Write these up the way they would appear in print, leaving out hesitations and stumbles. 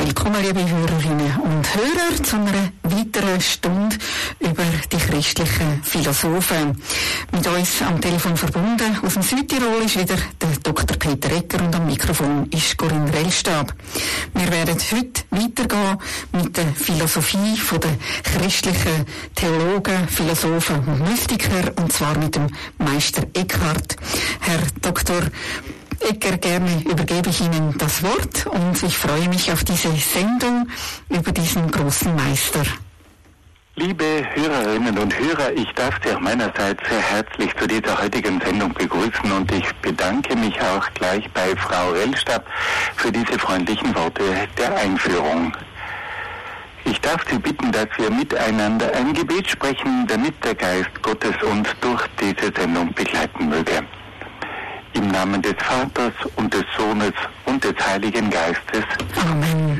Willkommen, liebe Hörerinnen und Hörer, zu einer weiteren Stunde über die christlichen Philosophen. Mit uns am Telefon verbunden aus dem Südtirol ist wieder der Dr. Peter Egger und am Mikrofon ist Corinne Rellstab. Wir werden heute weitergehen mit der Philosophie der christlichen Theologen, Philosophen und Mystiker, und zwar mit dem Meister Eckhart. Herr Dr. Egger, gerne übergebe ich Ihnen das Wort und ich freue mich auf diese Sendung über diesen großen Meister. Liebe Hörerinnen und Hörer, ich darf Sie auch meinerseits sehr herzlich zu dieser heutigen Sendung begrüßen und ich bedanke mich auch gleich bei Frau Rellstab für diese freundlichen Worte der Einführung. Ich darf Sie bitten, dass wir miteinander ein Gebet sprechen, damit der Geist Gottes uns durch diese Sendung begleiten möge. Im Namen des Vaters und des Sohnes und des Heiligen Geistes. Amen.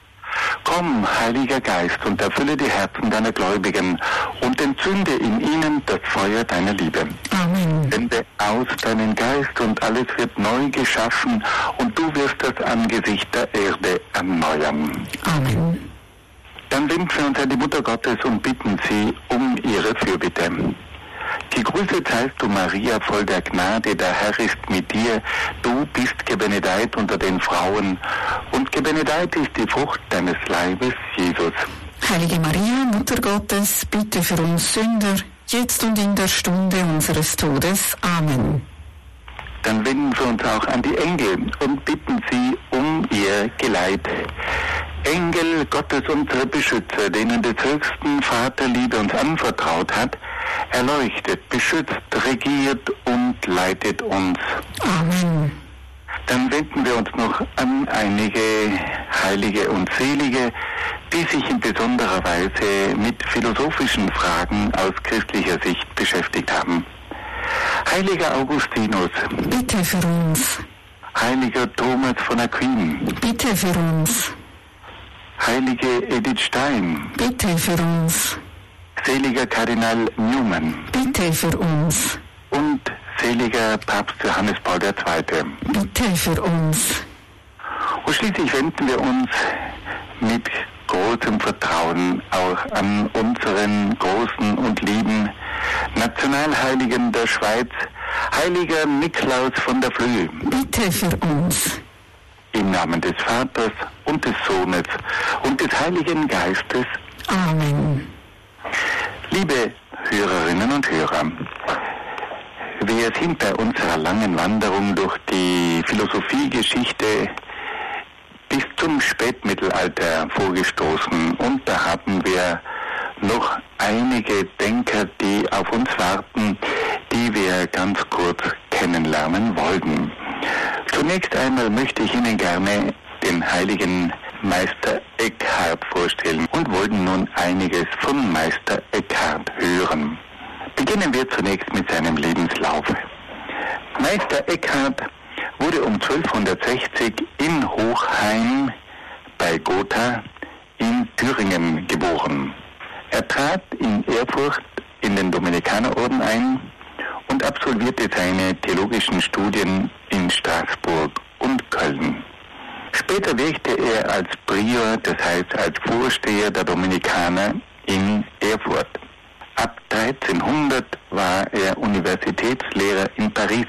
Komm, Heiliger Geist, und erfülle die Herzen deiner Gläubigen und entzünde in ihnen das Feuer deiner Liebe. Amen. Sende aus deinen Geist und alles wird neu geschaffen und du wirst das Angesicht der Erde erneuern. Amen. Dann wenden wir uns an die Mutter Gottes und bitten sie um ihre Fürbitte. Gegrüßet seist du, Maria, voll der Gnade, der Herr ist mit dir. Du bist gebenedeit unter den Frauen und gebenedeit ist die Frucht deines Leibes, Jesus. Heilige Maria, Mutter Gottes, bitte für uns Sünder, jetzt und in der Stunde unseres Todes. Amen. Dann wenden wir uns auch an die Engel und bitten sie um ihr Geleit. Engel Gottes, unsere Beschützer, denen des höchsten Vater Liebe uns anvertraut hat, erleuchtet, beschützt, regiert und leitet uns. Amen. Dann wenden wir uns noch an einige Heilige und Selige, die sich in besonderer Weise mit philosophischen Fragen aus christlicher Sicht beschäftigt haben. Heiliger Augustinus, Bitte für uns. Heiliger Thomas von Aquin, Bitte für uns. Heilige Edith Stein, Bitte für uns. seliger Kardinal Newman Bitte für uns. und seliger Papst Johannes Paul II. Bitte für uns. Und schließlich wenden wir uns mit großem Vertrauen auch an unseren großen und lieben Nationalheiligen der Schweiz, heiliger Niklaus von der Flüe. Bitte für uns. Im Namen des Vaters und des Sohnes und des Heiligen Geistes. Amen. Liebe Hörerinnen und Hörer, wir sind bei unserer langen Wanderung durch die Philosophiegeschichte bis zum Spätmittelalter vorgestoßen und da haben wir noch einige Denker, die auf uns warten, die wir ganz kurz kennenlernen wollten. Zunächst einmal möchte ich Ihnen gerne den heiligen Meister Eckhart vorstellen und wollen nun einiges von Meister Eckhart hören. Beginnen wir zunächst mit seinem Lebenslauf. Meister Eckhart wurde um 1260 in Hochheim bei Gotha in Thüringen geboren. Er trat in Erfurt in den Dominikanerorden ein und absolvierte seine theologischen Studien in Straßburg und Köln. Später wirkte er als Prior, das heißt als Vorsteher der Dominikaner in Erfurt. Ab 1300 war er Universitätslehrer in Paris.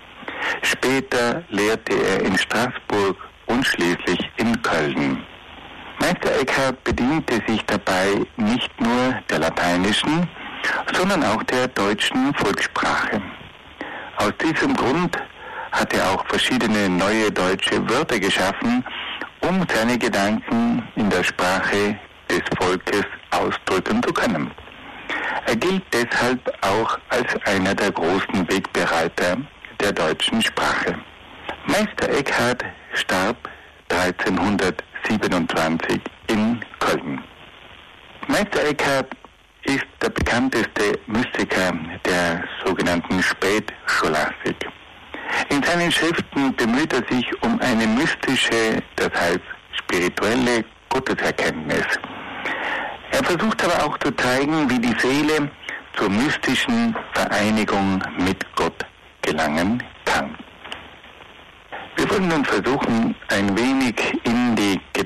Später lehrte er in Straßburg und schließlich in Köln. Meister Eckhart bediente sich dabei nicht nur der lateinischen, sondern auch der deutschen Volkssprache. Aus diesem Grund hat er auch verschiedene neue deutsche Wörter geschaffen, um seine Gedanken in der Sprache des Volkes ausdrücken zu können. Er gilt deshalb auch als einer der großen Wegbereiter der deutschen Sprache. Meister Eckhart starb 1327 in Köln. Meister Eckhart ist der bekannteste Mystiker der sogenannten Spätscholastik. In seinen Schriften bemüht er sich um eine mystische, das heißt spirituelle Gotteserkenntnis. Er versucht aber auch zu zeigen, wie die Seele zur mystischen Vereinigung mit Gott gelangen kann. Wir wollen nun versuchen, ein wenig in die Gedanken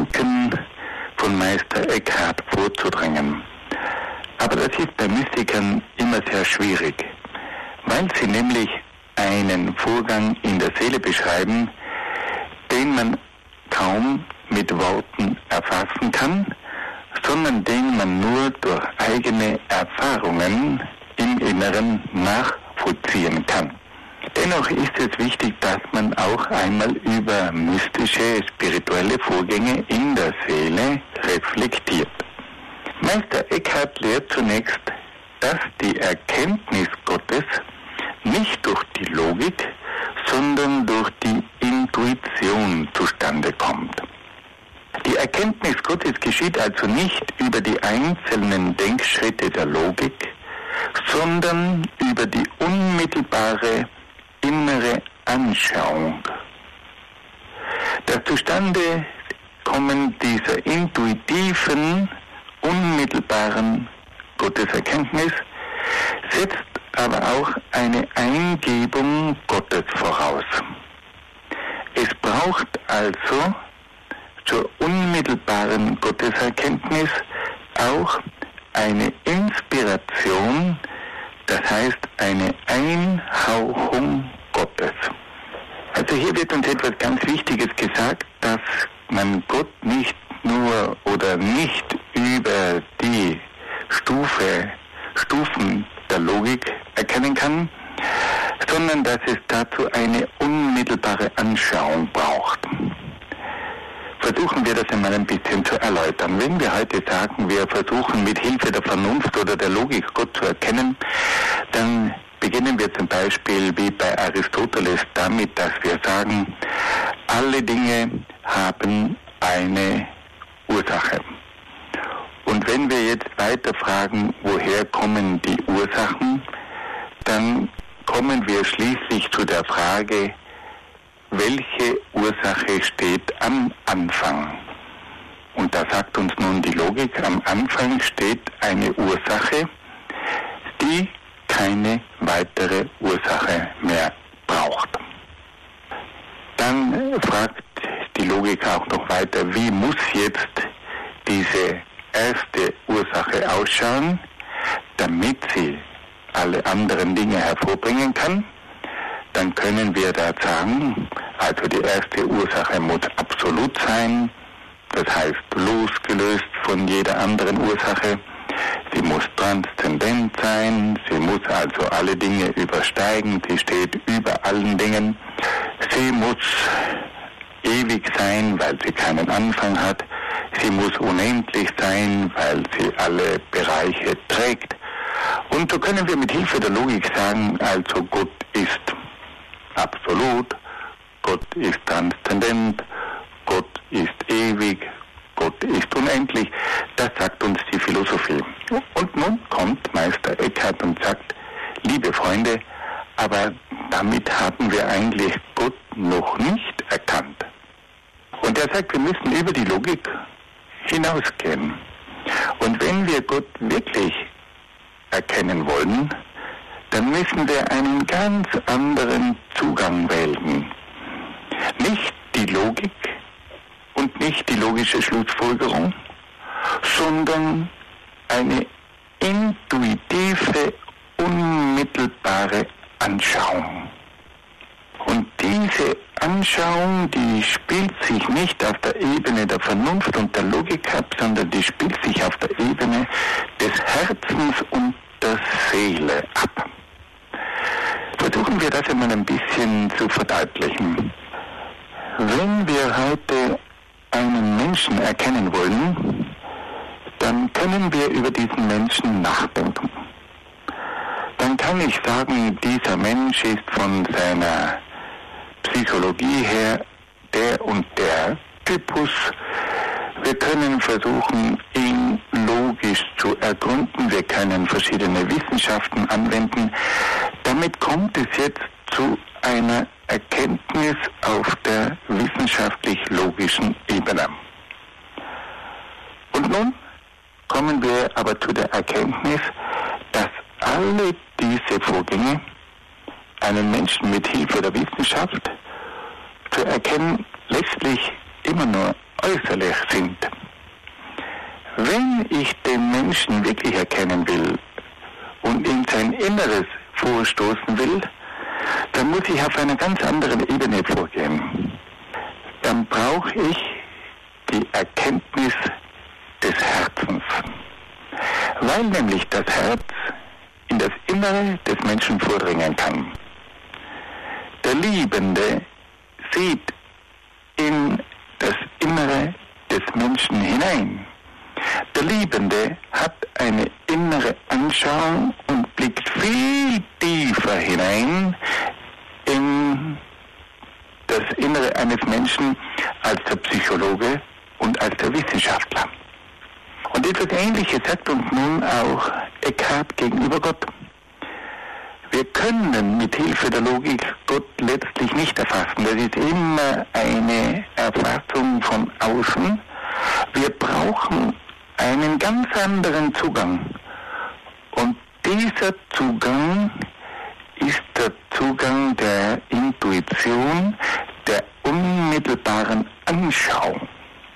Gedanken von Meister Eckhart vorzudrängen. Aber das ist bei Mystikern immer sehr schwierig, weil sie nämlich einen Vorgang in der Seele beschreiben, den man kaum mit Worten erfassen kann, sondern den man nur durch eigene Erfahrungen im Inneren nachvollziehen kann. Dennoch ist es wichtig, dass man auch einmal über mystische, spirituelle Vorgänge in der Seele reflektiert. Meister Eckhart lehrt zunächst, dass die Erkenntnis Gottes nicht durch die Logik, sondern durch die Intuition zustande kommt. Die Erkenntnis Gottes geschieht also nicht über die einzelnen Denkschritte der Logik, sondern über die unmittelbare innere Anschauung. Das Zustandekommen dieser intuitiven, unmittelbaren Gotteserkenntnis setzt aber auch eine Eingebung Gottes voraus. Es braucht also zur unmittelbaren Gotteserkenntnis auch eine Inspiration, das heißt eine Einhauchung Gottes. Also hier wird uns etwas ganz Wichtiges gesagt, dass man Gott nicht nur oder nicht über die Stufen der Logik erkennen kann, sondern dass es dazu eine unmittelbare Anschauung braucht. Versuchen wir das einmal ein bisschen zu erläutern. Wenn wir heute sagen, wir versuchen mit Hilfe der Vernunft oder der Logik Gott zu erkennen, dann beginnen wir zum Beispiel wie bei Aristoteles damit, dass wir sagen, alle Dinge haben eine Ursache. Und wenn wir jetzt weiter fragen, woher kommen die Ursachen, dann kommen wir schließlich zu der Frage, welche Ursache steht am Anfang? Und da sagt uns nun die Logik, am Anfang steht eine Ursache, die keine weitere Ursache mehr braucht. Dann fragt die Logik auch noch weiter, wie muss jetzt diese erste Ursache ausschauen, damit sie alle anderen Dinge hervorbringen kann? Dann können wir da sagen, also die erste Ursache muss absolut sein, das heißt losgelöst von jeder anderen Ursache. Sie muss transzendent sein, sie muss also alle Dinge übersteigen, sie steht über allen Dingen. Sie muss ewig sein, weil sie keinen Anfang hat. Sie muss unendlich sein, weil sie alle Bereiche trägt. Und so können wir mit Hilfe der Logik sagen, also Gott ist absolut, Gott ist transzendent, Gott ist ewig, Gott ist unendlich. Das sagt uns die Philosophie. Und nun kommt Meister Eckhart und sagt, liebe Freunde, aber damit haben wir eigentlich Gott noch nicht erkannt. Und er sagt, wir müssen über die Logik hinausgehen. Und wenn wir Gott wirklich erkennen wollen, dann müssen wir einen ganz anderen Zugang wählen. Nicht die Logik und nicht die logische Schlussfolgerung, sondern eine intuitive, unmittelbare Anschauung. Und diese Anschauung, die spielt sich nicht auf der Ebene der Vernunft und der Logik ab, sondern die spielt sich auf der Ebene des Herzens und der Seele ab. Versuchen wir das einmal ein bisschen zu verdeutlichen. Wenn wir heute einen Menschen erkennen wollen, dann können wir über diesen Menschen nachdenken. Dann kann ich sagen, dieser Mensch ist von seiner Psychologie her der und der Typus. Wir können versuchen, ihn logisch zu ergründen. Wir können verschiedene Wissenschaften anwenden. Damit kommt es jetzt zu einer Erkenntnis auf der wissenschaftlich-logischen Ebene. Und nun kommen wir aber zu der Erkenntnis, dass alle diese Vorgänge einen Menschen mit Hilfe der Wissenschaft zu erkennen letztlich immer nur äußerlich sind. Wenn ich den Menschen wirklich erkennen will und in sein Inneres vorstoßen will, dann muss ich auf einer ganz anderen Ebene vorgehen. Dann brauche ich die Erkenntnis des Herzens. Weil nämlich das Herz in das Innere des Menschen vordringen kann. Der Liebende sieht in das Innere des Menschen hinein. Der Liebende hat eine innere Anschauung und blickt viel tiefer hinein in das Innere eines Menschen als der Psychologe und als der Wissenschaftler. Und etwas Ähnliches sagt uns nun auch Eckhart gegenüber Gott. Wir können mit Hilfe der Logik Gott letztlich nicht erfassen. Das ist immer eine Erfassung von außen. Wir brauchen einen ganz anderen Zugang. Und dieser Zugang ist der Zugang der Intuition, der unmittelbaren Anschauung.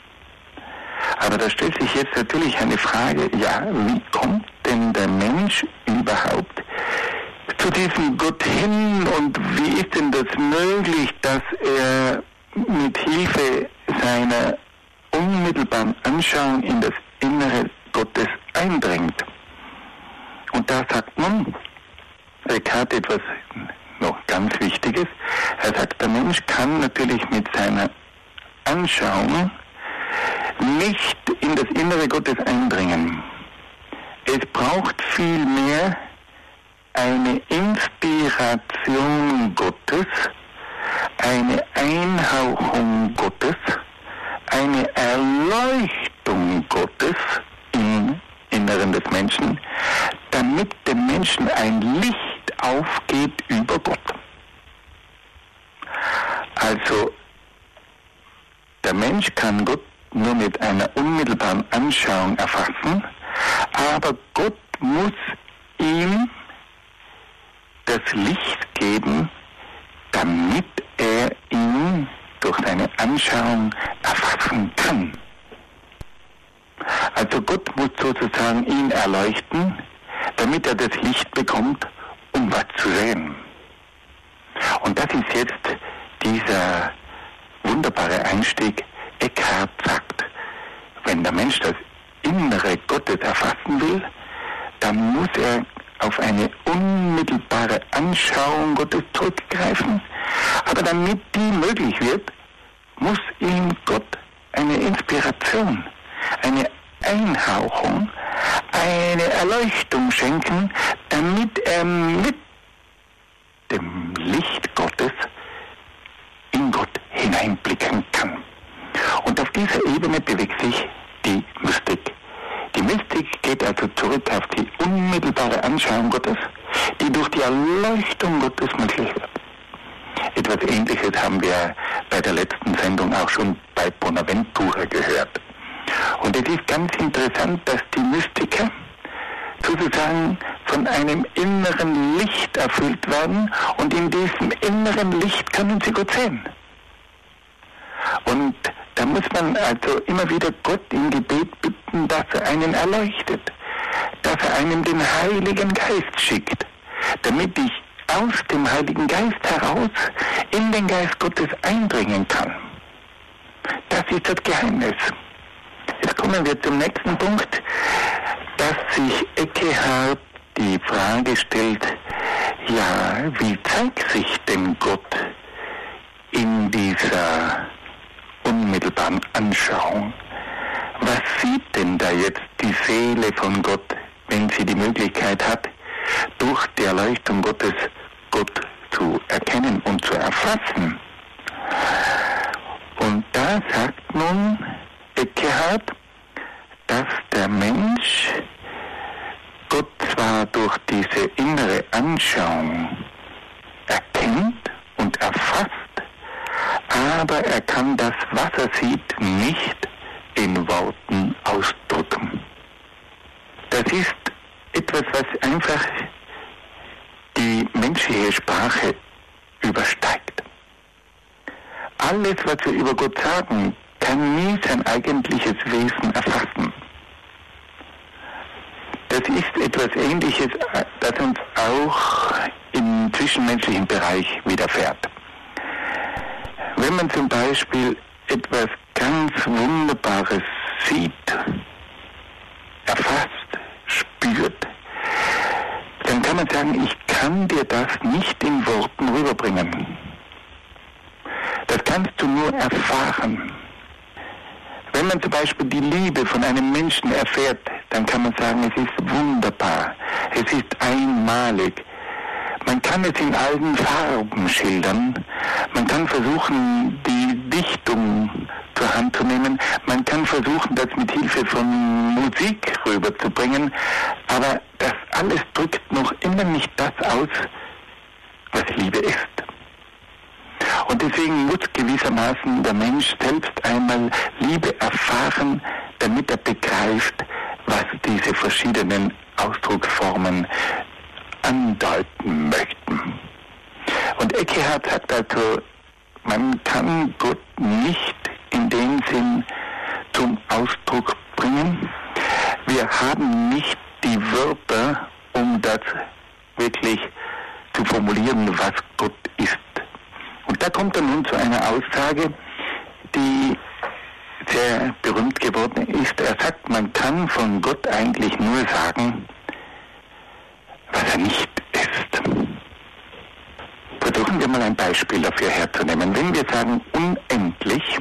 Aber da stellt sich jetzt natürlich eine Frage, ja, wie kommt denn der Mensch überhaupt zu diesem Gott hin und wie ist denn das möglich, dass er mit Hilfe seiner unmittelbaren Anschauung in das Innere Gottes eindringt? Und da sagt man, Eckhart etwas noch ganz Wichtiges. Er sagt, der Mensch kann natürlich mit seiner Anschauung nicht in das Innere Gottes eindringen. Es braucht vielmehr eine Inspiration Gottes, eine Einhauchung Gottes, eine Erleuchtung Gottes im Inneren des Menschen, damit dem Menschen ein Licht aufgeht über Gott. Also, der Mensch kann Gott nur mit einer unmittelbaren Anschauung erfassen, aber Gott muss ihm das Licht geben, damit er ihn durch seine Anschauung erfassen kann. Also Gott muss sozusagen ihn erleuchten, damit er das Licht bekommt, um was zu sehen. Und das ist jetzt dieser wunderbare Einstieg. Eckhart sagt, wenn der Mensch das Innere Gottes erfassen will, dann muss er auf eine unmittelbare Anschauung Gottes zurückgreifen. Aber damit die möglich wird, muss ihm Gott eine Inspiration, eine Einhauchung, eine Erleuchtung schenken, damit er mit dem Licht Gottes in Gott hineinblicken kann. Und auf dieser Ebene bewegt sich die Mystik. Die Mystik geht also zurück auf die unmittelbare Anschauung Gottes, die durch die Erleuchtung Gottes möglich wird. Etwas Ähnliches haben wir bei der letzten Sendung auch schon bei Bonaventura gehört. Und es ist ganz interessant, dass die Mystiker sozusagen von einem inneren Licht erfüllt werden und in diesem inneren Licht können sie Gott sehen. Und da muss man also immer wieder Gott im Gebet bitten, dass er einen erleuchtet, dass er einem den Heiligen Geist schickt, damit ich aus dem Heiligen Geist heraus in den Geist Gottes eindringen kann. Das ist das Geheimnis. Jetzt kommen wir zum nächsten Punkt, dass sich Eckhart die Frage stellt, ja, wie zeigt sich denn Gott in dieser unmittelbaren Anschauung? Was sieht denn da jetzt die Seele von Gott, wenn sie die Möglichkeit hat, durch die Erleuchtung Gottes Gott zu erkennen und zu erfassen? Und da sagt nun Eckhart, dass der Mensch Gott zwar durch diese innere Anschauung erkennt und erfasst, aber er kann das, was er sieht, nicht in Worten ausdrücken. Das ist etwas, was einfach die menschliche Sprache übersteigt. Alles, was wir über Gott sagen, kann nie sein eigentliches Wesen erfassen. Das ist etwas Ähnliches, das uns auch im zwischenmenschlichen Bereich widerfährt. Wenn man zum Beispiel etwas ganz Wunderbares sieht, erfasst, spürt, dann kann man sagen, ich kann dir das nicht in Worten rüberbringen. Das kannst du nur erfahren. Wenn man zum Beispiel die Liebe von einem Menschen erfährt, dann kann man sagen, es ist wunderbar, es ist einmalig. Man kann es in allen Farben schildern, man kann versuchen, die Dichtung zur Hand zu nehmen, man kann versuchen, das mit Hilfe von Musik rüberzubringen, aber das alles drückt noch immer nicht das aus, was Liebe ist. Und deswegen muss gewissermaßen der Mensch selbst einmal Liebe erfahren, damit er begreift, was diese verschiedenen Ausdrucksformen andeuten möchten. Und Eckhart sagt also, man kann Gott nicht in dem Sinn zum Ausdruck bringen. Wir haben nicht die Wörter, um das wirklich zu formulieren, was Gott ist. Und da kommt er nun zu einer Aussage, die sehr berühmt geworden ist. Er sagt, man kann von Gott eigentlich nur sagen, was er nicht ist. Versuchen wir mal ein Beispiel dafür herzunehmen. Wenn wir sagen unendlich,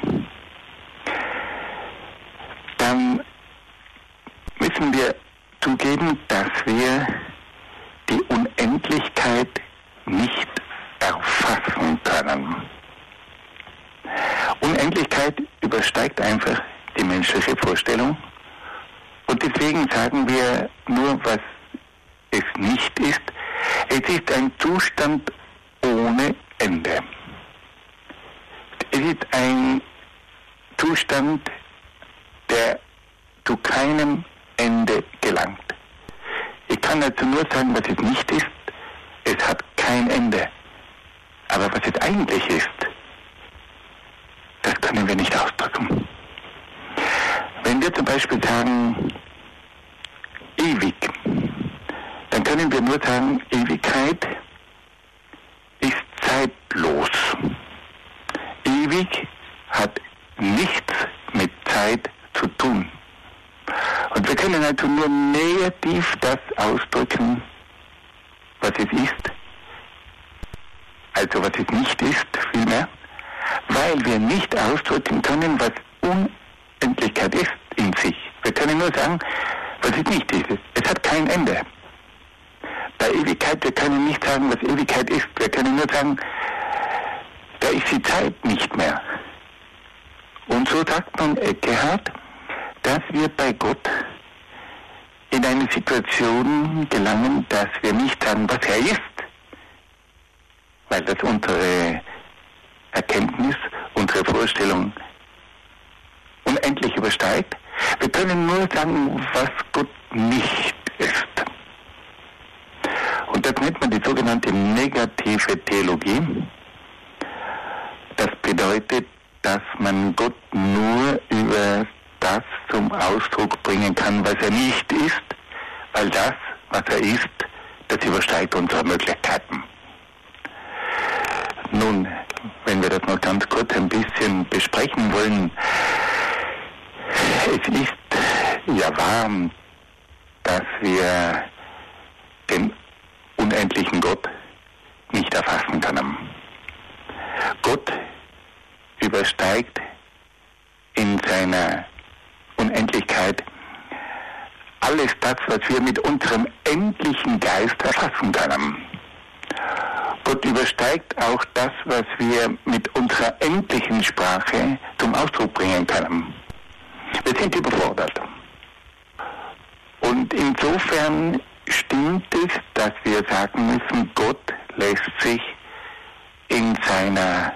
dann müssen wir zugeben, dass wir die Unendlichkeit nicht erfassen können. Unendlichkeit übersteigt einfach die menschliche Vorstellung und deswegen sagen wir nur, was es nicht ist. Es ist ein Zustand ohne Ende. Es ist ein Zustand, der zu keinem Ende gelangt. Ich kann also nur sagen, was es nicht ist. Es hat kein Ende. Aber was es eigentlich ist, das können wir nicht ausdrücken. Wenn wir zum Beispiel sagen, ewig, dann können wir nur sagen, Ewigkeit ist zeitlos. Ewig hat nichts mit Zeit zu tun. Und wir können also nur negativ das ausdrücken, was es ist, also was es nicht ist, vielmehr, weil wir nicht ausdrücken können, was Unendlichkeit ist in sich. Wir können nur sagen, was es nicht ist. Es hat kein Ende. Bei Ewigkeit, wir können nicht sagen, was Ewigkeit ist. Wir können nur sagen, da ist die Zeit nicht mehr. Und so sagt nun Eckhart, dass wir bei Gott in eine Situation gelangen, dass wir nicht sagen, was er ist, weil das unsere Erkenntnis, unsere Vorstellung unendlich übersteigt. Wir können nur sagen, was Gott nicht ist. Und das nennt man die sogenannte negative Theologie. Das bedeutet, dass man Gott nur über das zum Ausdruck bringen kann, was er nicht ist, weil das, was er ist, das übersteigt unsere Möglichkeiten. Nun, wenn wir das noch ganz kurz ein bisschen besprechen wollen, es ist ja wahr, dass wir den unendlichen Gott nicht erfassen können. Gott übersteigt in seiner Unendlichkeit alles das, was wir mit unserem endlichen Geist erfassen können. Gott übersteigt auch das, was wir mit unserer endlichen Sprache zum Ausdruck bringen können. Wir sind überfordert. Und insofern stimmt es, dass wir sagen müssen, Gott lässt sich in seiner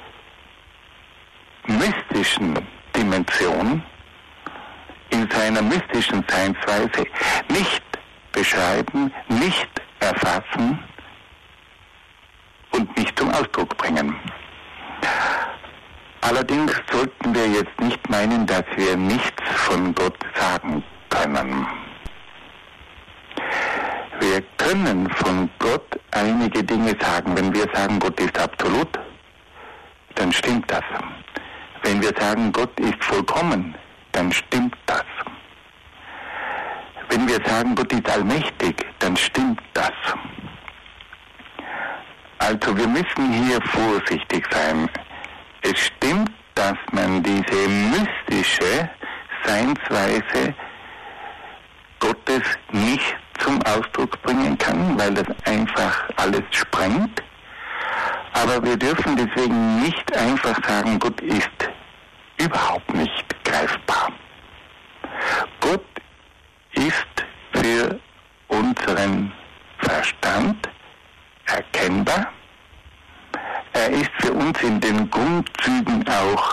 mystischen Dimension, in seiner mystischen Seinsweise nicht beschreiben, nicht erfassen und nicht zum Ausdruck bringen. Allerdings sollten wir jetzt nicht meinen, dass wir nichts von Gott sagen können. Wir können von Gott einige Dinge sagen. Wenn wir sagen, Gott ist absolut, dann stimmt das. Wenn wir sagen, Gott ist vollkommen, dann stimmt das. Wenn wir sagen, Gott ist allmächtig, dann stimmt das. Also wir müssen hier vorsichtig sein. Es stimmt, dass man diese mystische Seinsweise Gottes nicht zum Ausdruck bringen kann, weil das einfach alles sprengt. Aber wir dürfen deswegen nicht einfach sagen, Gott ist überhaupt nicht greifbar. Gott ist für unseren Verstand erkennbar. Er ist für uns in den Grundzügen auch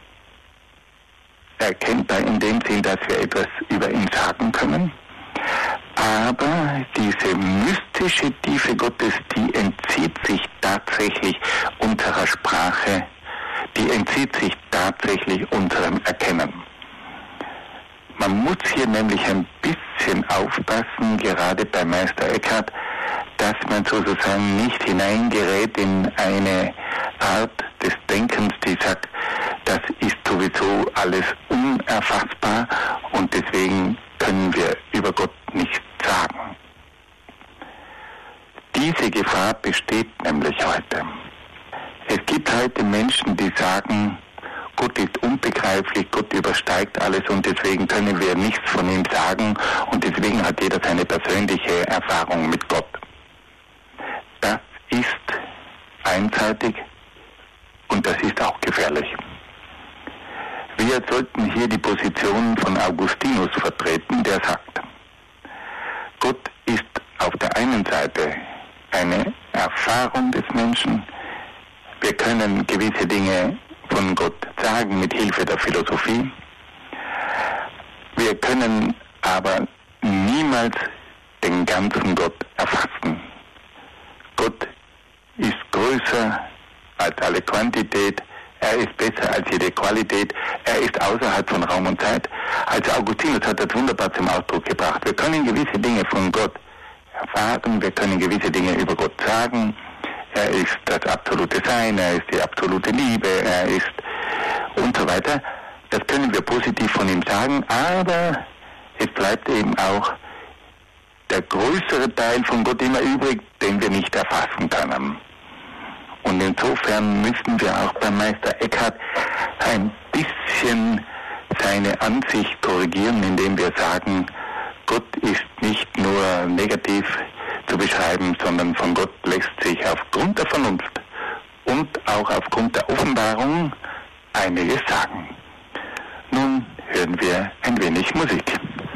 erkennbar in dem Sinn, dass wir etwas über ihn sagen können. Aber diese mystische Tiefe Gottes, die entzieht sich tatsächlich unserer Sprache, die entzieht sich tatsächlich unserem Erkennen. Man muss hier nämlich ein bisschen aufpassen, gerade bei Meister Eckhart, dass man sozusagen nicht hineingerät in eine Art des Denkens, die sagt, das ist sowieso alles unerfassbar und deswegen können wir über Gott nichts sagen. Diese Gefahr besteht nämlich heute. Es gibt heute Menschen, die sagen, Gott ist unbegreiflich, Gott übersteigt alles und deswegen können wir nichts von ihm sagen und deswegen hat jeder seine persönliche Erfahrung mit Gott. Das ist einseitig und das ist auch gefährlich. Wir sollten hier die Position von Augustinus vertreten, der sagt, Gott ist auf der einen Seite eine Erfahrung des Menschen. Wir können gewisse Dinge von Gott sagen mit Hilfe der Philosophie. Wir können aber niemals den ganzen Gott erfassen. Gott ist größer als alle Quantität, er ist besser als jede Qualität, er ist außerhalb von Raum und Zeit. Also Augustinus hat das wunderbar zum Ausdruck gebracht. Wir können gewisse Dinge von Gott erfahren, wir können gewisse Dinge über Gott sagen. Er ist das absolute Sein, er ist die absolute Liebe, er ist und so weiter. Das können wir positiv von ihm sagen, aber es bleibt eben auch der größere Teil von Gott immer übrig, den wir nicht erfassen können. Und insofern müssen wir auch beim Meister Eckhart ein bisschen seine Ansicht korrigieren, indem wir sagen, Gott ist nicht nur negativ zu beschreiben, sondern von Gott lässt sich aufgrund der Vernunft und auch aufgrund der Offenbarung einiges sagen. Nun hören wir ein wenig Musik.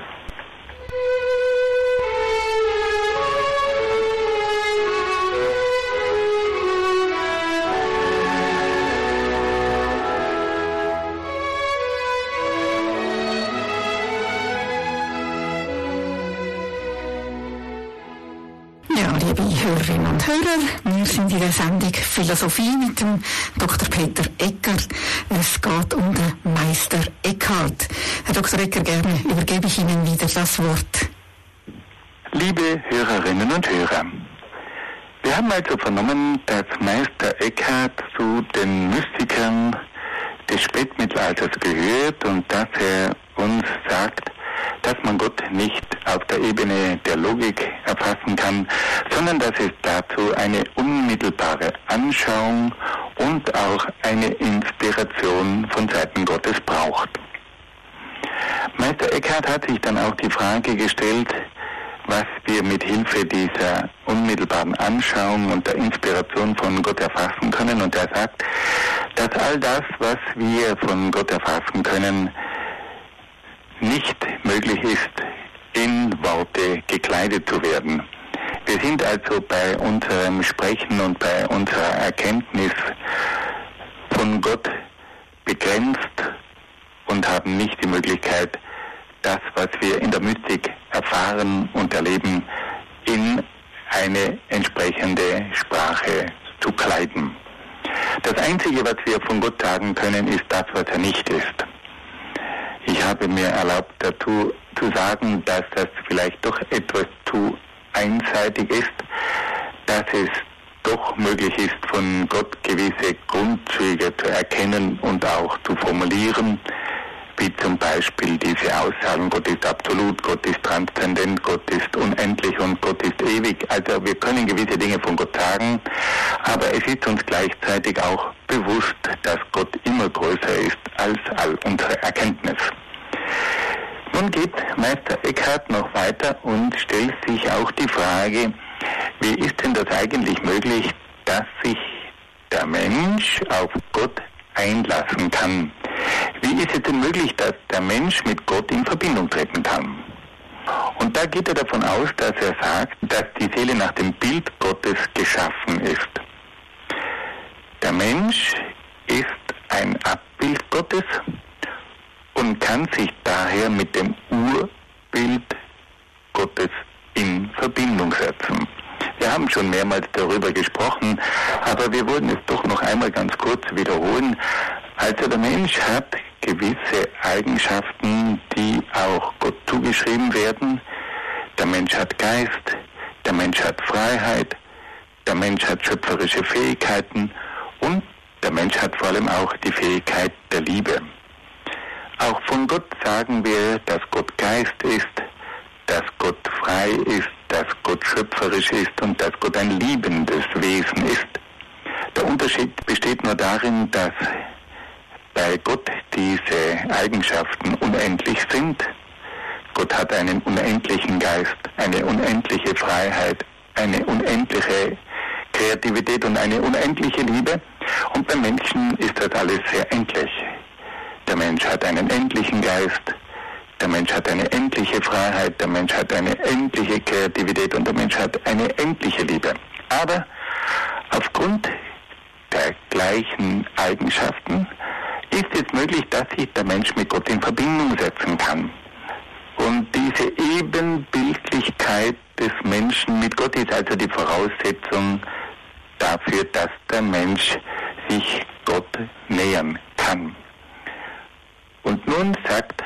Liebe Hörerinnen und Hörer, wir sind in der Sendung Philosophie mit dem Dr. Peter Eckert. Es geht um den Meister Eckhart. Herr Dr. Eckert, gerne übergebe ich Ihnen wieder das Wort. Liebe Hörerinnen und Hörer, wir haben also vernommen, dass Meister Eckhart zu den Mystikern des Spätmittelalters gehört und dass er uns sagt, dass man Gott nicht auf der Ebene der Logik erfassen kann, sondern dass es dazu eine unmittelbare Anschauung und auch eine Inspiration von Seiten Gottes braucht. Meister Eckhart hat sich dann auch die Frage gestellt, was wir mit Hilfe dieser unmittelbaren Anschauung und der Inspiration von Gott erfassen können. Und er sagt, dass all das, was wir von Gott erfassen können, nicht möglich ist, in Worte gekleidet zu werden. Wir sind also bei unserem Sprechen und bei unserer Erkenntnis von Gott begrenzt und haben nicht die Möglichkeit, das, was wir in der Mystik erfahren und erleben, in eine entsprechende Sprache zu kleiden. Das Einzige, was wir von Gott sagen können, ist das, was er nicht ist. Ich habe mir erlaubt, dazu zu sagen, dass das vielleicht doch etwas zu einseitig ist, dass es doch möglich ist, von Gott gewisse Grundzüge zu erkennen und auch zu formulieren, wie zum Beispiel diese Aussagen, Gott ist absolut, Gott ist transzendent, Gott ist unendlich und Gott ist ewig. Also wir können gewisse Dinge von Gott sagen, aber es ist uns gleichzeitig auch bewusst, dass Gott immer größer ist als all unsere Erkenntnis. Nun geht Meister Eckhart noch weiter und stellt sich auch die Frage, wie ist denn das eigentlich möglich, dass sich der Mensch auf Gott einlassen kann? Wie ist es denn möglich, dass der Mensch mit Gott in Verbindung treten kann? Und da geht er davon aus, dass er sagt, dass die Seele nach dem Bild Gottes geschaffen ist. Der Mensch ist ein Abbild Gottes und kann sich daher mit dem Urbild Gottes in Verbindung setzen. Wir haben schon mehrmals darüber gesprochen, aber wir wollen es doch noch einmal ganz kurz wiederholen. Also der Mensch hat gewisse Eigenschaften, die auch Gott zugeschrieben werden. Der Mensch hat Geist, der Mensch hat Freiheit, der Mensch hat schöpferische Fähigkeiten und der Mensch hat vor allem auch die Fähigkeit der Liebe. Auch von Gott sagen wir, dass Gott Geist ist, dass Gott frei ist, dass Gott schöpferisch ist und dass Gott ein liebendes Wesen ist. Der Unterschied besteht nur darin, dass bei Gott diese Eigenschaften unendlich sind. Gott hat einen unendlichen Geist, eine unendliche Freiheit, eine unendliche Kreativität und eine unendliche Liebe. Und beim Menschen ist das alles sehr endlich. Der Mensch hat einen endlichen Geist, der Mensch hat eine endliche Freiheit, der Mensch hat eine endliche Kreativität und der Mensch hat eine endliche Liebe. Aber aufgrund der gleichen Eigenschaften ist es möglich, dass sich der Mensch mit Gott in Verbindung setzen kann. Und diese Ebenbildlichkeit des Menschen mit Gott ist also die Voraussetzung dafür, dass der Mensch sich Gott nähern kann. Und nun sagt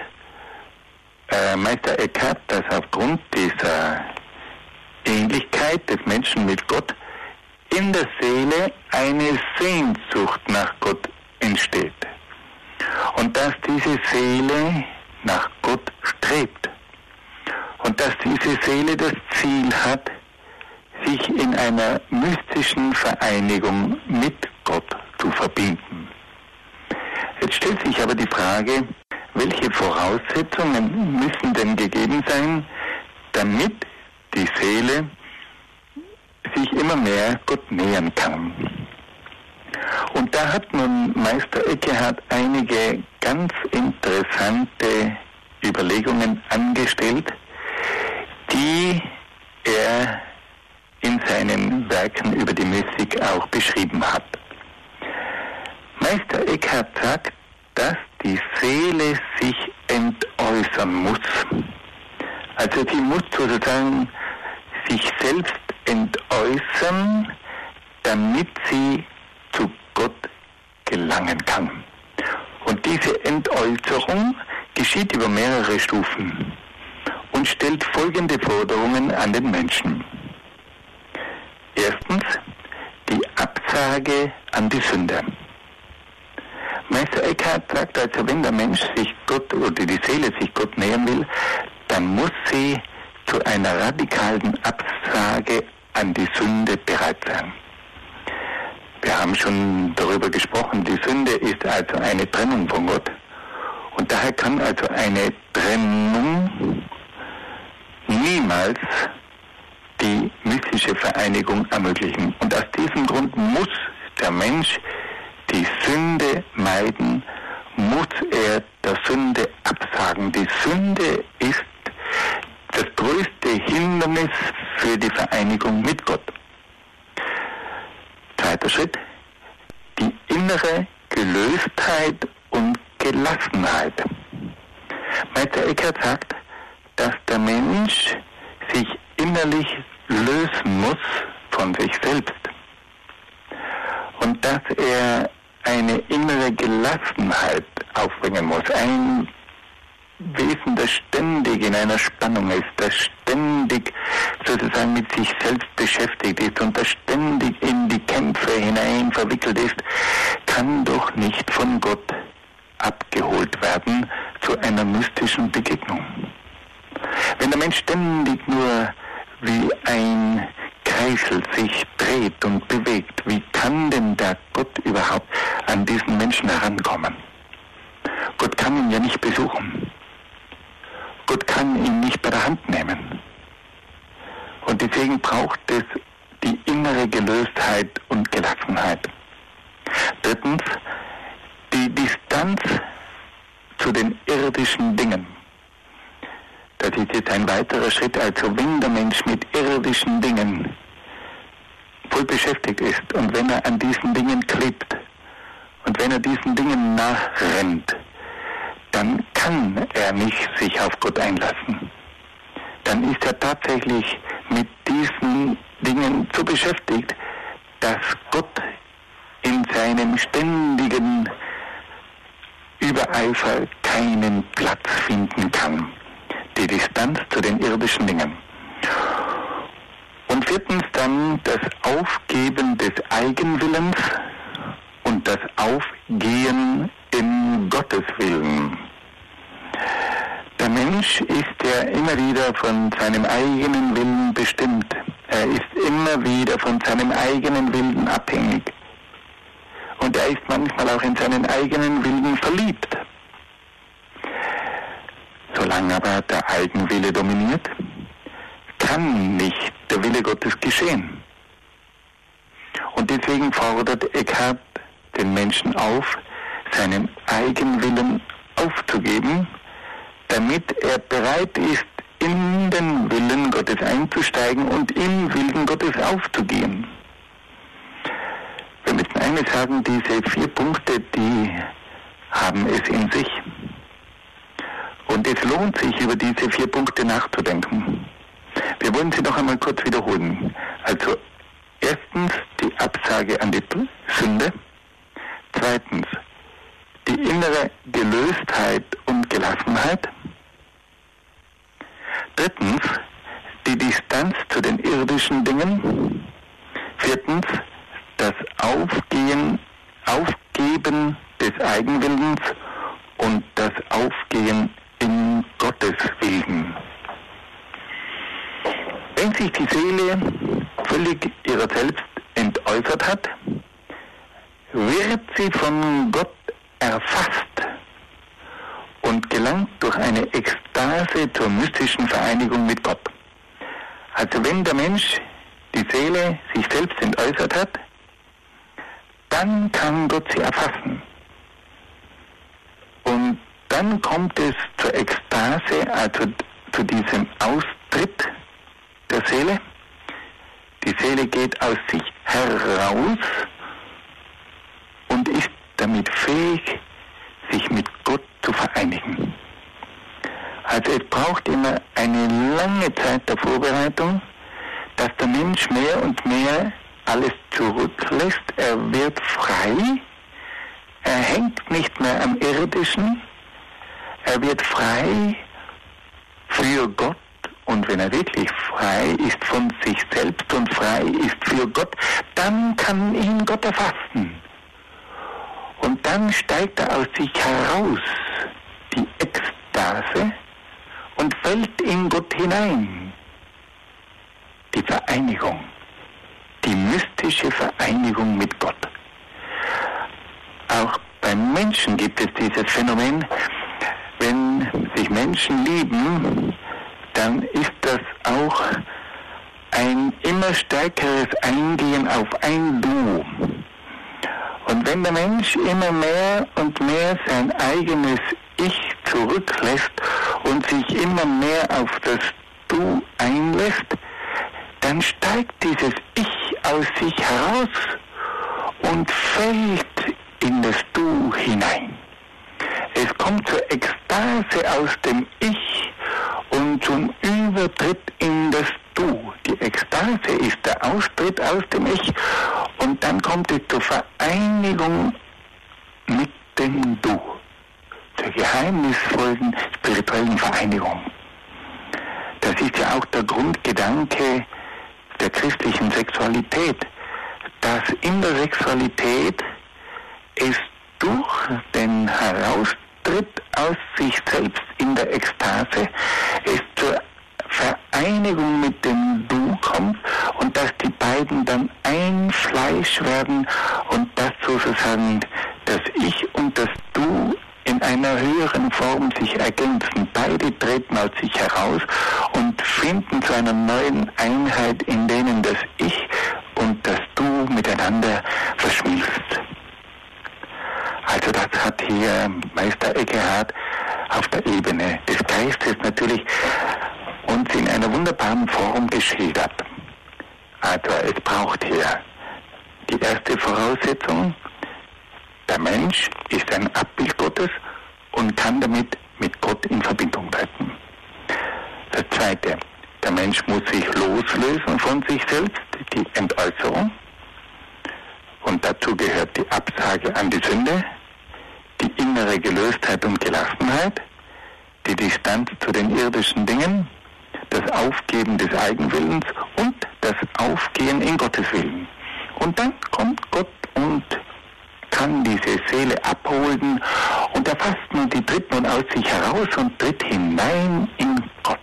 Meister Eckhart, dass aufgrund dieser Ähnlichkeit des Menschen mit Gott in der Seele eine Sehnsucht nach Gott entsteht. Und dass diese Seele nach Gott strebt. Und dass diese Seele das Ziel hat, sich in einer mystischen Vereinigung mit Gott zu verbinden. Jetzt stellt sich aber die Frage, welche Voraussetzungen müssen denn gegeben sein, damit die Seele sich immer mehr Gott nähern kann? Und da hat nun Meister Eckhart einige ganz interessante Überlegungen angestellt, die er in seinen Werken über die Mystik auch beschrieben hat. Meister Eckhart sagt, dass die Seele sich entäußern muss. Also sie muss sozusagen sich selbst entäußern, damit sie zu Gott gelangen kann. Und diese Entäußerung geschieht über mehrere Stufen und stellt folgende Forderungen an den Menschen. Erstens, die Absage an die Sünde. Meister Eckhart sagt also, wenn der Mensch sich Gott oder die Seele sich Gott nähern will, dann muss sie zu einer radikalen Absage an die Sünde bereit sein. Wir haben schon darüber gesprochen, die Sünde ist also eine Trennung von Gott. Und daher kann also eine Trennung niemals die mystische Vereinigung ermöglichen. Und aus diesem Grund muss der Mensch die Sünde meiden, muss er der Sünde absagen. Die Sünde ist das größte Hindernis für die Vereinigung mit Gott. Zweiter Schritt, die innere Gelöstheit und Gelassenheit. Meister Eckhart sagt, dass der Mensch sich innerlich lösen muss von sich selbst. und dass er eine innere Gelassenheit aufbringen muss. Ein Wesen, das ständig in einer Spannung ist, das ständig sozusagen mit sich selbst beschäftigt ist und das ständig in die Kämpfe hinein verwickelt ist, kann doch nicht von Gott abgeholt werden zu einer mystischen Begegnung. Wenn der Mensch ständig nur wie ein Kreisel sich dreht und bewegt, wie kann denn der Gott überhaupt an diesen Menschen herankommen? Gott kann ihn ja nicht besuchen. Gott kann ihn nicht bei der Hand nehmen. Und deswegen braucht es die innere Gelöstheit und Gelassenheit. Drittens, die Distanz zu den irdischen Dingen. Das ist jetzt ein weiterer Schritt, also wenn der Mensch mit irdischen Dingen voll beschäftigt ist und wenn er an diesen Dingen klebt und wenn er diesen Dingen nachrennt, dann kann er nicht sich auf Gott einlassen. Dann ist er tatsächlich mit diesen Dingen so beschäftigt, dass Gott in seinem ständigen Übereifer keinen Platz finden kann. Die Distanz zu den irdischen Dingen. Und viertens dann das Aufgeben des Eigenwillens und das Aufgehen in Gottes Willen. Der Mensch ist ja immer wieder von seinem eigenen Willen bestimmt. Er ist immer wieder von seinem eigenen Willen abhängig. Und er ist manchmal auch in seinen eigenen Willen verliebt. Solange aber der Eigenwille dominiert, kann nicht der Wille Gottes geschehen. Und deswegen fordert Eckhart den Menschen auf, seinen Eigenwillen aufzugeben, damit er bereit ist, in den Willen Gottes einzusteigen und im Willen Gottes aufzugehen. Wir müssen eines sagen, diese 4 Punkte, die haben es in sich. Und es lohnt sich, über diese 4 Punkte nachzudenken. Wir wollen sie noch einmal kurz wiederholen. Also erstens die Absage an die Sünde. Zweitens die innere Gelöstheit und Gelassenheit. Drittens die Distanz zu den irdischen Dingen. Viertens das Aufgeben des Eigenwillens und das Aufgehen in Gottes Willen. Wenn sich die Seele völlig ihrer selbst entäußert hat, wird sie von Gott erfasst und gelangt durch eine Ekstase zur mystischen Vereinigung mit Gott. Also wenn der Mensch, die Seele, sich selbst entäußert hat, dann kann Gott sie erfassen. Und dann kommt es zur Ekstase, also zu diesem Austritt der Seele. Die Seele geht aus sich heraus und ist damit fähig, sich mit Gott zu vereinigen. Also es braucht immer eine lange Zeit der Vorbereitung, dass der Mensch mehr und mehr alles zurücklässt. Er wird frei, er hängt nicht mehr am Irdischen, er wird frei für Gott. Und wenn er wirklich frei ist von sich selbst und frei ist für Gott, dann kann ihn Gott erfassen. Und dann steigt er aus sich heraus, die Ekstase, und fällt in Gott hinein. Die Vereinigung, die mystische Vereinigung mit Gott. Auch beim Menschen gibt es dieses Phänomen, wenn sich Menschen lieben, dann ist das auch ein immer stärkeres Eingehen auf ein Du. Und wenn der Mensch immer mehr und mehr sein eigenes Ich zurücklässt und sich immer mehr auf das Du einlässt, dann steigt dieses Ich aus sich heraus und fällt in das Du hinein. Es kommt zur Ekstase aus dem Ich und zum Übertritt in das Du. Die Ekstase ist der Austritt aus dem Ich Und dann kommt es zur Vereinigung mit dem Du, zur geheimnisvollen spirituellen Vereinigung. Das ist ja auch der Grundgedanke der christlichen Sexualität, dass in der Sexualität es durch den Heraustritt aus sich selbst in der Ekstase es zur Vereinigung mit dem Du kommt und dass die beiden dann ein Fleisch werden und dass sozusagen das Ich und das Du in einer höheren Form sich ergänzen. Beide treten aus sich heraus und finden zu einer neuen Einheit, in denen das Ich und das Du miteinander verschmilzt. Also das hat hier Meister Eckhart auf der Ebene des Geistes natürlich uns in einer wunderbaren Form geschildert. Also es braucht hier die erste Voraussetzung, der Mensch ist ein Abbild Gottes und kann damit mit Gott in Verbindung treten. Das zweite, der Mensch muss sich loslösen von sich selbst, die Entäußerung. Und dazu gehört die Absage an die Sünde, die innere Gelöstheit und Gelassenheit, die Distanz zu den irdischen Dingen, das Aufgeben des Eigenwillens und das Aufgehen in Gottes Willen. Und dann kommt Gott und kann diese Seele abholen und erfasst nun, die tritt nun aus sich heraus und tritt hinein in Gott.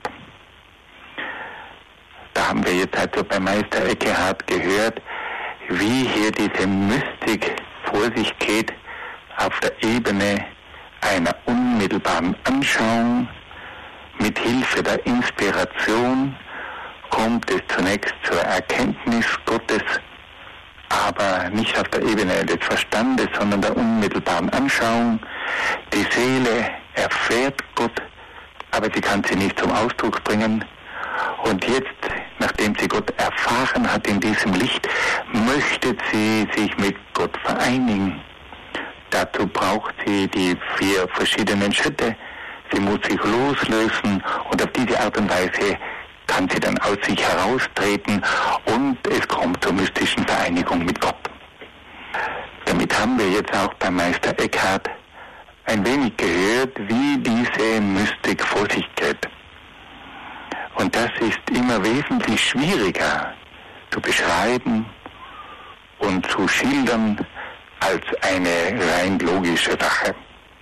Da haben wir jetzt also bei Meister Eckhart gehört, wie hier diese Mystik vor sich geht auf der Ebene einer unmittelbaren Anschauung. Mit Hilfe der Inspiration kommt es zunächst zur Erkenntnis Gottes, aber nicht auf der Ebene des Verstandes, sondern der unmittelbaren Anschauung. Die Seele erfährt Gott, aber sie kann sie nicht zum Ausdruck bringen. Und jetzt, nachdem sie Gott erfahren hat in diesem Licht, möchte sie sich mit Gott vereinigen. Dazu braucht sie die 4 verschiedenen Schritte. Sie muss sich loslösen und auf diese Art und Weise kann sie dann aus sich heraustreten und es kommt zur mystischen Vereinigung mit Gott. Damit haben wir jetzt auch beim Meister Eckhart ein wenig gehört, wie diese Mystik vor sich geht. Und das ist immer wesentlich schwieriger zu beschreiben und zu schildern als eine rein logische Sache.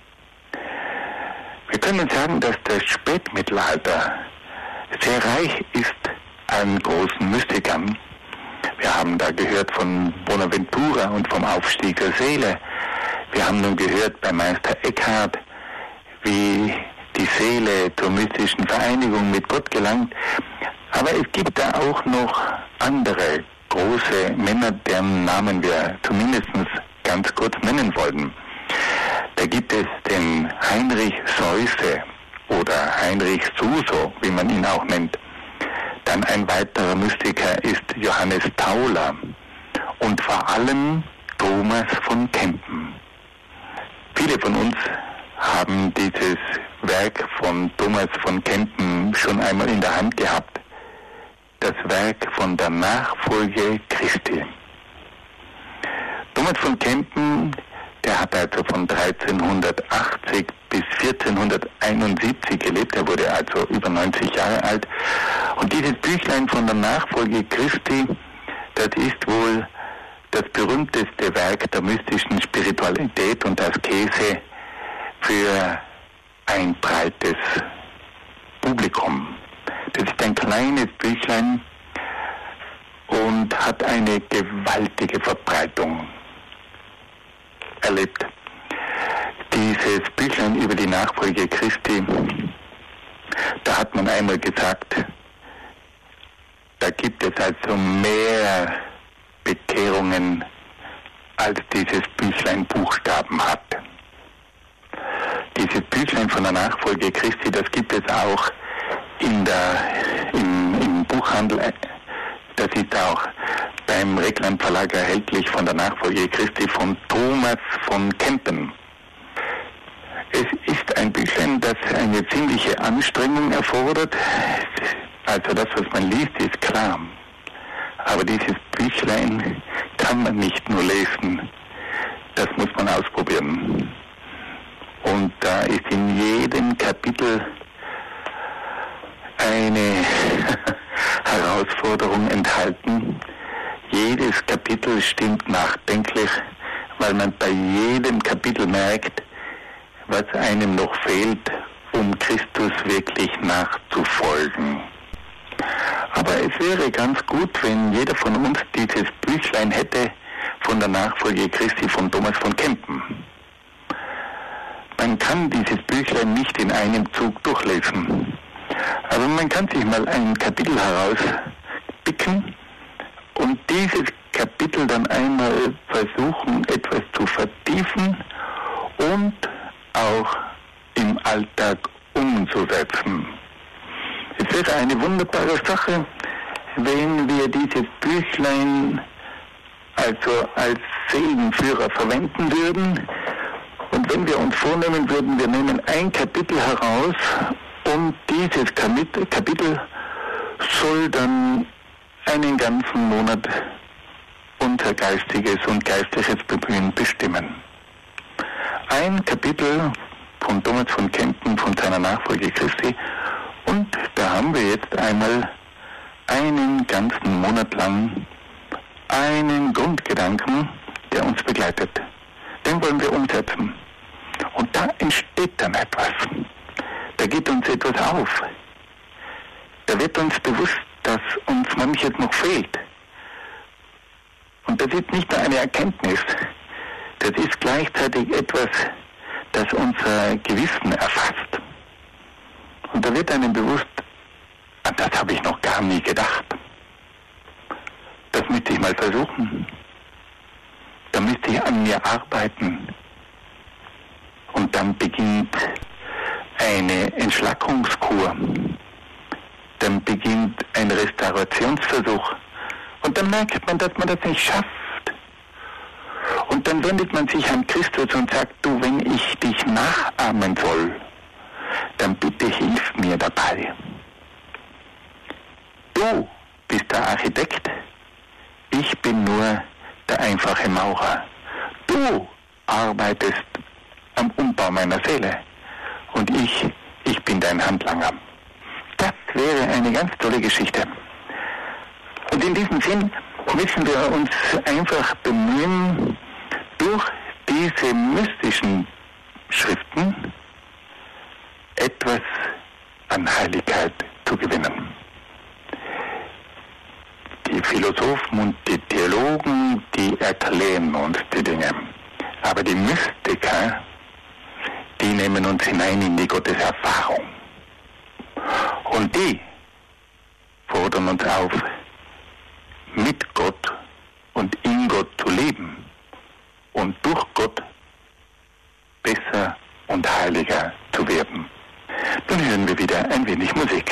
Wir können sagen, dass das Spätmittelalter sehr reich ist an großen Mystikern. Wir haben da gehört von Bonaventura und vom Aufstieg der Seele. Wir haben nun gehört bei Meister Eckhart, wie die Seele zur mystischen Vereinigung mit Gott gelangt. Aber es gibt da auch noch andere große Männer, deren Namen wir zumindest ganz kurz nennen wollen. Da gibt es den Heinrich Seuse oder Heinrich Suso, wie man ihn auch nennt. Dann ein weiterer Mystiker ist Johannes Tauler und vor allem Thomas von Kempen. Viele von uns haben dieses Werk von Thomas von Kempen schon einmal in der Hand gehabt. Das Werk von der Nachfolge Christi. Thomas von Kempen, der hat also von 1380 bis 1471 gelebt, er wurde also über 90 Jahre alt. Und dieses Büchlein von der Nachfolge Christi, das ist wohl das berühmteste Werk der mystischen Spiritualität und Askese für ein breites Publikum. Das ist ein kleines Büchlein und hat eine gewaltige Verbreitung erlebt. Dieses Büchlein über die Nachfolge Christi, da hat man einmal gesagt, da gibt es also mehr Bekehrungen, als dieses Büchlein Buchstaben hat. Dieses Büchlein von der Nachfolge Christi, das gibt es auch im Buchhandel. Das ist auch beim Reklam Verlag erhältlich von der Nachfolge Christi von Thomas von Kempen. Es ist ein Büchlein, das eine ziemliche Anstrengung erfordert. Also das, was man liest, ist klar. Aber dieses Büchlein kann man nicht nur lesen, das muss man ausprobieren. Und da ist in jedem Kapitel eine Herausforderung enthalten. Jedes Kapitel stimmt nachdenklich, weil man bei jedem Kapitel merkt, was einem noch fehlt, um Christus wirklich nachzufolgen. Aber es wäre ganz gut, wenn jeder von uns dieses Büchlein hätte von der Nachfolge Christi von Thomas von Kempen. Man kann dieses Büchlein nicht in einem Zug durchlesen. Aber man kann sich mal ein Kapitel herauspicken und dieses Kapitel dann einmal versuchen, etwas zu vertiefen und auch im Alltag umzusetzen. Es wäre eine wunderbare Sache, wenn wir dieses Büchlein also als Seelenführer verwenden würden und wenn wir uns vornehmen würden, wir nehmen ein Kapitel heraus und dieses Kapitel soll dann einen ganzen Monat unser geistiges und geistliches Bemühen bestimmen. Ein Kapitel von Thomas von Kempen, von seiner Nachfolge Christi, und da haben wir jetzt einmal einen ganzen Monat lang einen Grundgedanken, der uns begleitet. Den wollen wir umsetzen. Und da entsteht dann etwas. Da geht uns etwas auf. Da wird uns bewusst, dass uns manches noch fehlt. Und das ist nicht nur eine Erkenntnis, das ist gleichzeitig etwas, das unser Gewissen erfasst. Und da wird einem bewusst, an das habe ich noch gar nie gedacht. Das müsste ich mal versuchen. Da müsste ich an mir arbeiten. Und dann beginnt eine Entschlackungskur. Dann beginnt ein Restaurationsversuch. Und dann merkt man, dass man das nicht schafft. Und dann wendet man sich an Christus und sagt, du, wenn ich dich nachahmen soll, dann bitte hilf mir dabei. Du bist der Architekt, ich bin nur der einfache Maurer. Du arbeitest am Umbau meiner Seele und ich bin dein Handlanger. Das wäre eine ganz tolle Geschichte. Und in diesem Sinn müssen wir uns einfach bemühen, durch diese mystischen Schriften etwas an Heiligkeit zu gewinnen. Die Philosophen und die Theologen, die erklären uns die Dinge. Aber die Mystiker, die nehmen uns hinein in die Gotteserfahrung. Und die fordern uns auf, mit Gott und in Gott zu leben und durch Gott besser und heiliger zu werden. Nun hören wir wieder ein wenig Musik.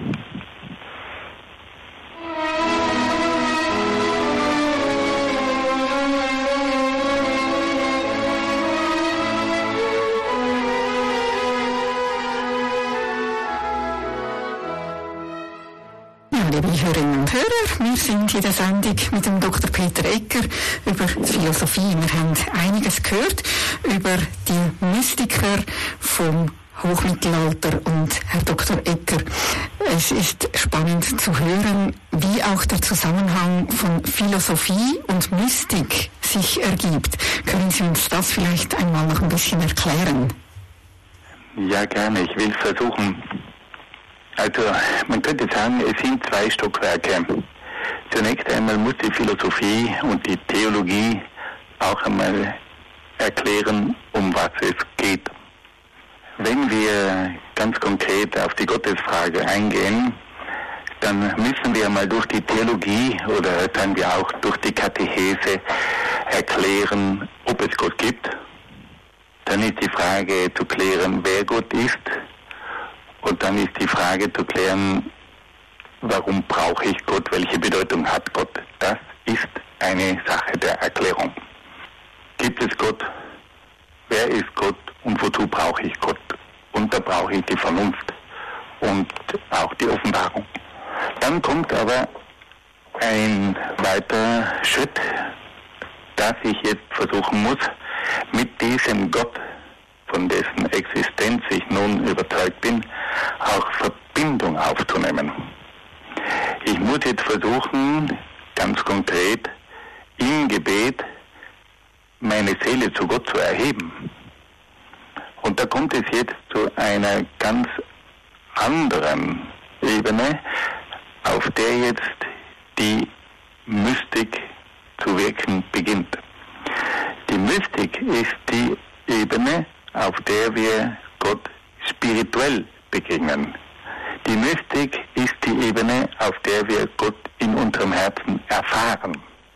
Liebe Hörerinnen und Hörer, wir sind in der Sendung mit dem Dr. Peter Egger über die Philosophie. Wir haben einiges gehört über die Mystiker vom Hochmittelalter und Herr Dr. Egger. Es ist spannend zu hören, wie auch der Zusammenhang von Philosophie und Mystik sich ergibt. Können Sie uns das vielleicht einmal noch ein bisschen erklären? Ja, gerne. Ich will es versuchen. Also, man könnte sagen, es sind zwei Stockwerke. Zunächst einmal muss die Philosophie und die Theologie auch einmal erklären, um was es geht. Wenn wir ganz konkret auf die Gottesfrage eingehen, dann müssen wir mal durch die Theologie oder dann wir auch durch die Katechese erklären, ob es Gott gibt. Dann ist die Frage zu klären, wer Gott ist. Und dann ist die Frage zu klären, warum brauche ich Gott, welche Bedeutung hat Gott? Das ist eine Sache der Erklärung. Gibt es Gott? Wer ist Gott und wozu brauche ich Gott? Und da brauche ich die Vernunft und auch die Offenbarung. Dann kommt aber ein weiterer Schritt, dass ich jetzt versuchen muss, mit diesem Gott, von dessen Existenz ich nun überzeugt bin, auch Verbindung aufzunehmen. Ich muss jetzt versuchen, ganz konkret im Gebet meine Seele zu Gott zu erheben. Und da kommt es jetzt zu einer ganz anderen Ebene, auf der jetzt die Mystik zu wirken beginnt. Die Mystik ist die Ebene, auf der wir Gott spirituell begegnen. Die Mystik ist die Ebene, auf der wir Gott in unserem Herzen erfahren.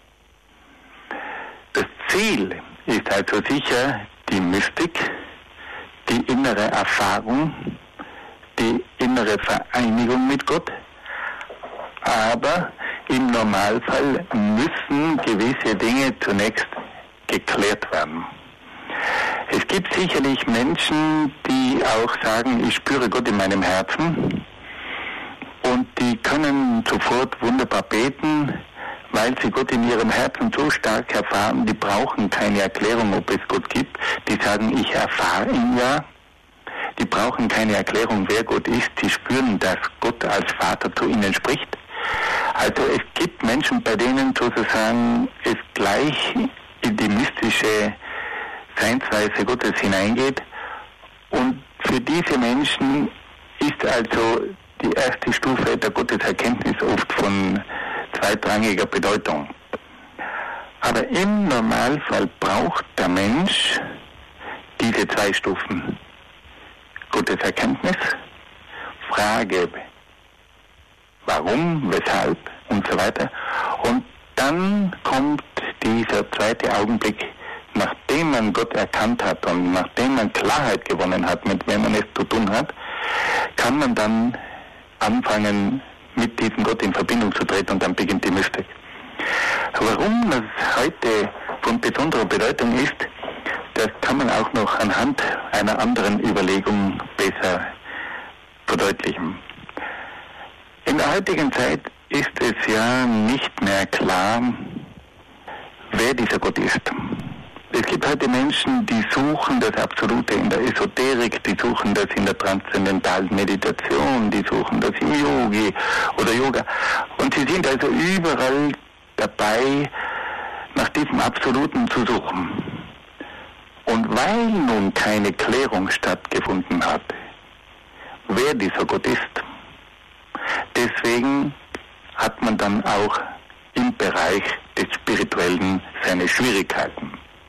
Das Ziel ist also sicher die Mystik, die innere Erfahrung, die innere Vereinigung mit Gott, aber im Normalfall müssen gewisse Dinge zunächst geklärt werden. Es gibt sicherlich Menschen, die auch sagen, ich spüre Gott in meinem Herzen, und die können sofort wunderbar beten, weil sie Gott in ihrem Herzen so stark erfahren, die brauchen keine Erklärung, ob es Gott gibt. Die sagen, ich erfahre ihn ja. Die brauchen keine Erklärung, wer Gott ist. Die spüren, dass Gott als Vater zu ihnen spricht. Also es gibt Menschen, bei denen sozusagen es gleich in die mystische Seinsweise Gottes hineingeht. Und für diese Menschen ist also die erste Stufe der Gotteserkenntnis oft von zweitrangiger Bedeutung. Aber im Normalfall braucht der Mensch diese zwei Stufen. Gotteserkenntnis, Frage, warum, weshalb und so weiter. Und dann kommt dieser zweite Augenblick, nachdem man Gott erkannt hat und nachdem man Klarheit gewonnen hat, mit wem man es zu tun hat, kann man dann anfangen, mit diesem Gott in Verbindung zu treten, und dann beginnt die Mystik. Warum das heute von besonderer Bedeutung ist, das kann man auch noch anhand einer anderen Überlegung besser verdeutlichen. In der heutigen Zeit ist es ja nicht mehr klar, wer dieser Gott ist. Es gibt heute Menschen, die suchen das Absolute in der Esoterik, die suchen das in der transzendentalen Meditation, die suchen das im Yogi oder Yoga. Und sie sind also überall dabei, nach diesem Absoluten zu suchen. Und weil nun keine Klärung stattgefunden hat, wer dieser Gott ist, deswegen hat man dann auch im Bereich des Spirituellen seine Schwierigkeiten.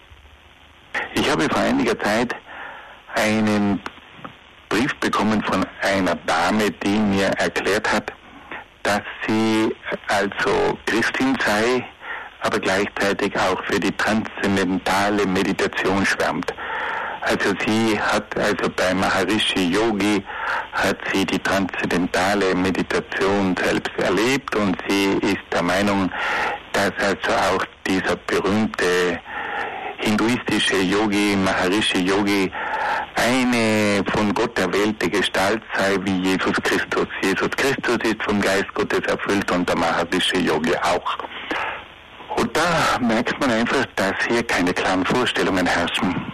Ich habe vor einiger Zeit einen Brief bekommen von einer Dame, die mir erklärt hat, dass sie also Christin sei, aber gleichzeitig auch für die transzendentale Meditation schwärmt. Also sie hat bei Maharishi Yogi hat sie die transzendentale Meditation selbst erlebt, und sie ist der Meinung, dass also auch dieser berühmte hinduistische Yogi, Maharishi Yogi, eine von Gott erwählte Gestalt sei wie Jesus Christus. Jesus Christus ist vom Geist Gottes erfüllt und der Maharishi Yogi auch. Und da merkt man einfach, dass hier keine klaren Vorstellungen herrschen.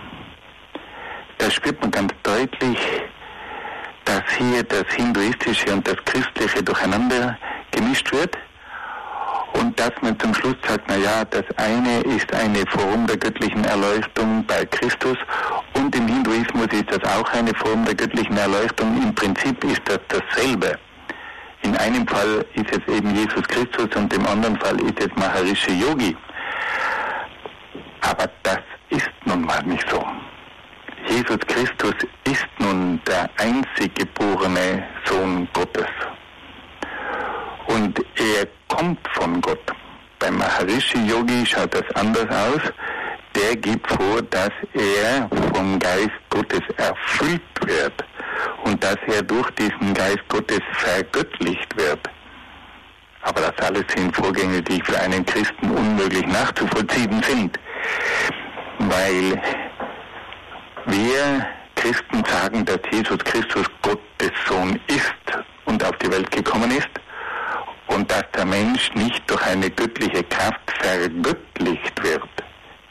Da spürt man ganz deutlich, dass hier das Hinduistische und das Christliche durcheinander gemischt wird. Und dass man zum Schluss sagt, das eine ist eine Form der göttlichen Erleuchtung bei Christus, und im Hinduismus ist das auch eine Form der göttlichen Erleuchtung. Im Prinzip ist das dasselbe. In einem Fall ist es eben Jesus Christus und im anderen Fall ist es Maharishi Yogi. Aber das ist nun mal nicht so. Jesus Christus ist nun der einzig geborene Sohn Gottes. Und er kommt von Gott. Beim Maharishi Yogi schaut das anders aus. Der gibt vor, dass er vom Geist Gottes erfüllt wird und dass er durch diesen Geist Gottes vergöttlicht wird. Aber das alles sind Vorgänge, die für einen Christen unmöglich nachzuvollziehen sind, weil wir Christen sagen, dass Jesus Christus Gottes Sohn ist und auf die Welt gekommen ist, und dass der Mensch nicht durch eine göttliche Kraft vergöttlicht wird.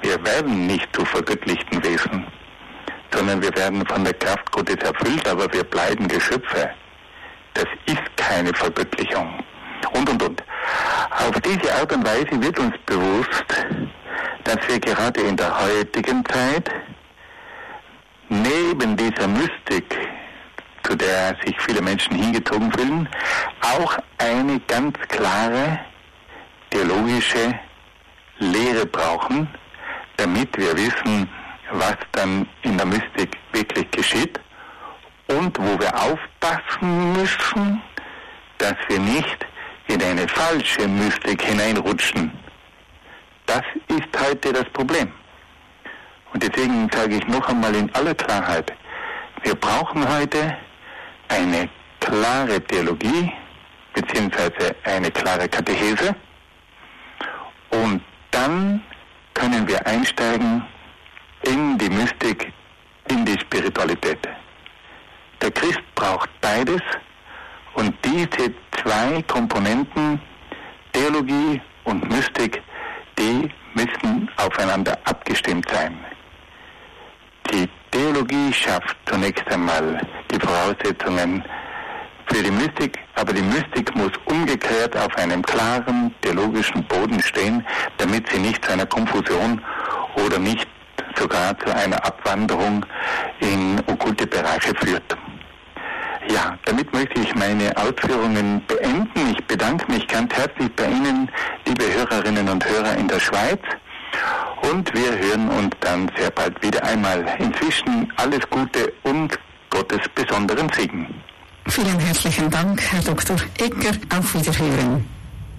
Wir werden nicht zu vergöttlichten Wesen, sondern wir werden von der Kraft Gottes erfüllt, aber wir bleiben Geschöpfe. Das ist keine Vergöttlichung. Und. Auf diese Art und Weise wird uns bewusst, dass wir gerade in der heutigen Zeit neben dieser Mystik, zu der sich viele Menschen hingezogen fühlen, auch eine ganz klare theologische Lehre brauchen, damit wir wissen, was dann in der Mystik wirklich geschieht und wo wir aufpassen müssen, dass wir nicht in eine falsche Mystik hineinrutschen. Das ist heute das Problem. Und deswegen sage ich noch einmal in aller Klarheit, wir brauchen heute eine klare Theologie beziehungsweise eine klare Katechese und dann können wir einsteigen in die Mystik, in die Spiritualität. Der Christ braucht beides und diese zwei Komponenten, Theologie und Mystik, die müssen aufeinander abgestimmt sein. Die Theologie schafft zunächst einmal die Voraussetzungen für die Mystik, aber die Mystik muss umgekehrt auf einem klaren theologischen Boden stehen, damit sie nicht zu einer Konfusion oder nicht sogar zu einer Abwanderung in okkulte Bereiche führt. Ja, damit möchte ich meine Ausführungen beenden. Ich bedanke mich ganz herzlich bei Ihnen, liebe Hörerinnen und Hörer in der Schweiz. Und wir hören uns dann sehr bald wieder einmal. Inzwischen alles Gute und Gottes besonderen Segen. Vielen herzlichen Dank, Herr Dr. Egger. Auf Wiederhören.